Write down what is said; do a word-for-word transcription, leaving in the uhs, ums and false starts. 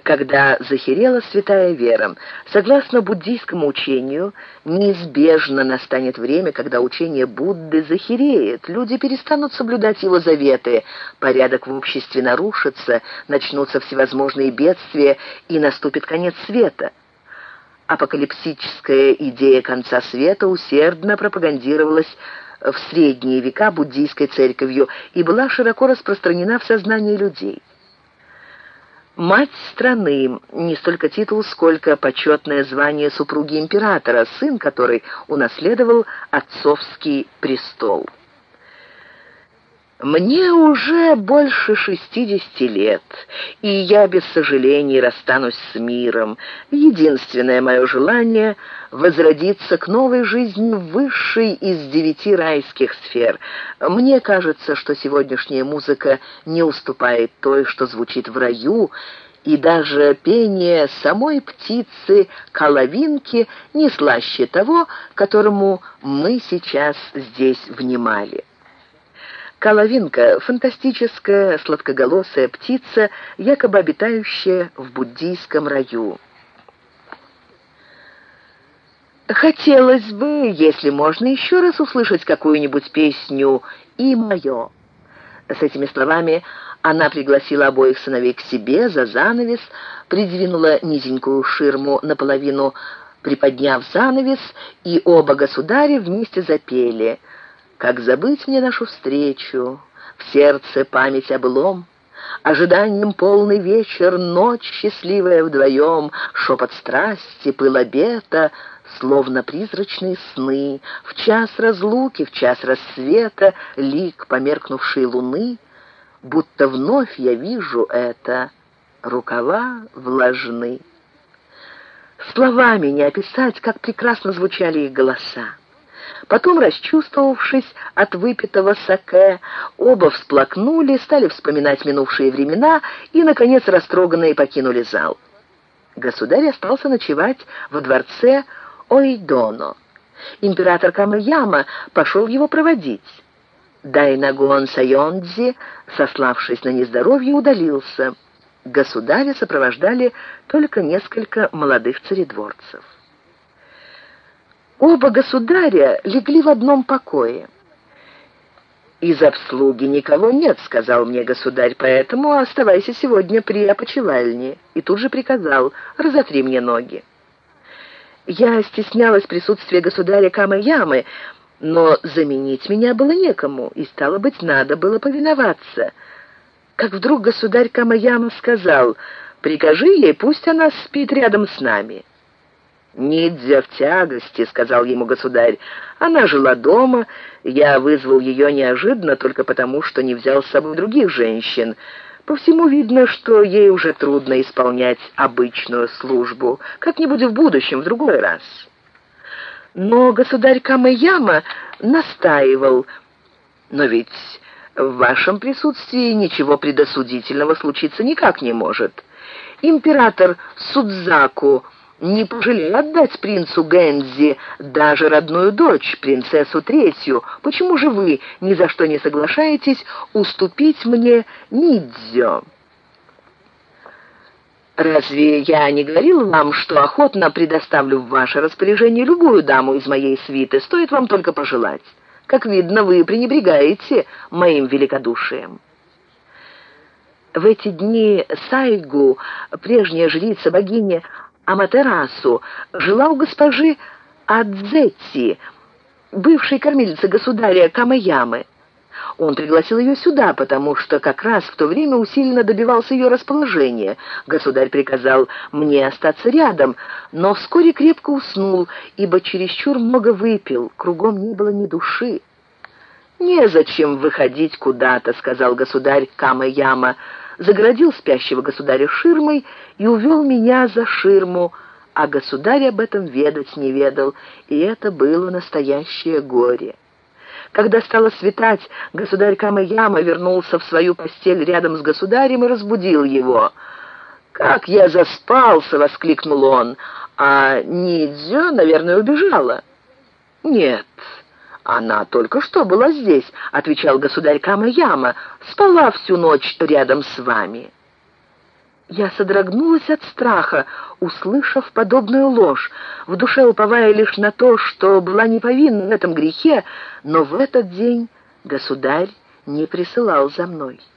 когда захерела святая вера. Согласно буддийскому учению, неизбежно настанет время, когда учение Будды захереет, люди перестанут соблюдать его заветы, порядок в обществе нарушится, начнутся всевозможные бедствия и наступит конец света. Апокалипсическая идея конца света усердно пропагандировалась в средние века буддийской церковью и была широко распространена в сознании людей. Мать страны — не столько титул, сколько почетное звание супруги императора, сын которой унаследовал отцовский престол. Мне уже больше шестидесяти лет, и я без сожалений расстанусь с миром. Единственное мое желание — возродиться к новой жизни в высшей из девяти райских сфер. Мне кажется, что сегодняшняя музыка не уступает той, что звучит в раю, и даже пение самой птицы коловинки не слаще того, которому мы сейчас здесь внимали. Коловинка — фантастическая сладкоголосая птица, якобы обитающая в буддийском раю. Хотелось бы, если можно, еще раз услышать какую-нибудь песню «И мое». С этими словами она пригласила обоих сыновей к себе за занавес, придвинула низенькую ширму наполовину, приподняв занавес, и оба государя вместе запели: «Как забыть мне нашу встречу, в сердце память о былом, ожиданием полный вечер, ночь счастливая вдвоем, шепот страсти, пыл обета, словно призрачные сны, в час разлуки, в час рассвета, лик померкнувшей луны, будто вновь я вижу это, рукава влажны». Словами не описать, как прекрасно звучали их голоса. Потом, расчувствовавшись от выпитого саке, оба всплакнули, стали вспоминать минувшие времена и, наконец, растроганные покинули зал. Государь остался ночевать во дворце Оидоно. Император Камэяма пошел его проводить. Дайнагон Сайондзи, сославшись на нездоровье, удалился. Государя сопровождали только несколько молодых царедворцев. Оба государя легли в одном покое. «Из обслуги никого нет», — сказал мне государь, «поэтому оставайся сегодня при опочивальне». И тут же приказал: «Разотри мне ноги». Я стеснялась присутствия государя Камэямы, но заменить меня было некому, и, стало быть, надо было повиноваться. Как вдруг государь Камэяма сказал: «Прикажи ей, пусть она спит рядом с нами». «Ниндзя в тягости», — сказал ему государь. «Она жила дома, я вызвал ее неожиданно только потому, что не взял с собой других женщин. По всему видно, что ей уже трудно исполнять обычную службу. Как-нибудь в будущем, в другой раз». Но государь Камэяма настаивал: «Но ведь в вашем присутствии ничего предосудительного случиться никак не может. Император Судзаку не пожалел отдать принцу Гэнзи даже родную дочь, принцессу третью. Почему же вы ни за что не соглашаетесь уступить мне Нидзё?» «Разве я не говорил вам, что охотно предоставлю в ваше распоряжение любую даму из моей свиты, стоит вам только пожелать? Как видно, вы пренебрегаете моим великодушием». В эти дни Сайгу, прежняя жрица богини Аматерасу, жила у госпожи Адзетти, бывшей кормилицы государя Камэямы. Он пригласил ее сюда, потому что как раз в то время усиленно добивался ее расположения. Государь приказал мне остаться рядом, но вскоре крепко уснул, ибо чересчур много выпил, кругом не было ни души. «Незачем выходить куда-то», — сказал государь Камэяма, загородил спящего государя ширмой и увел меня за ширму, а государь об этом ведать не ведал, и это было настоящее горе. Когда стало светать, государь Камэяма вернулся в свою постель рядом с государем и разбудил его. «Как я заспался!» — воскликнул он. «А Нидзё, наверное, убежала». «Нет, она только что была здесь», — отвечал государь Камэяма. «Спала всю ночь рядом с вами». Я содрогнулась от страха, услышав подобную ложь, в душе уповая лишь на то, что была не повинна в этом грехе, но в этот день государь не присылал за мной.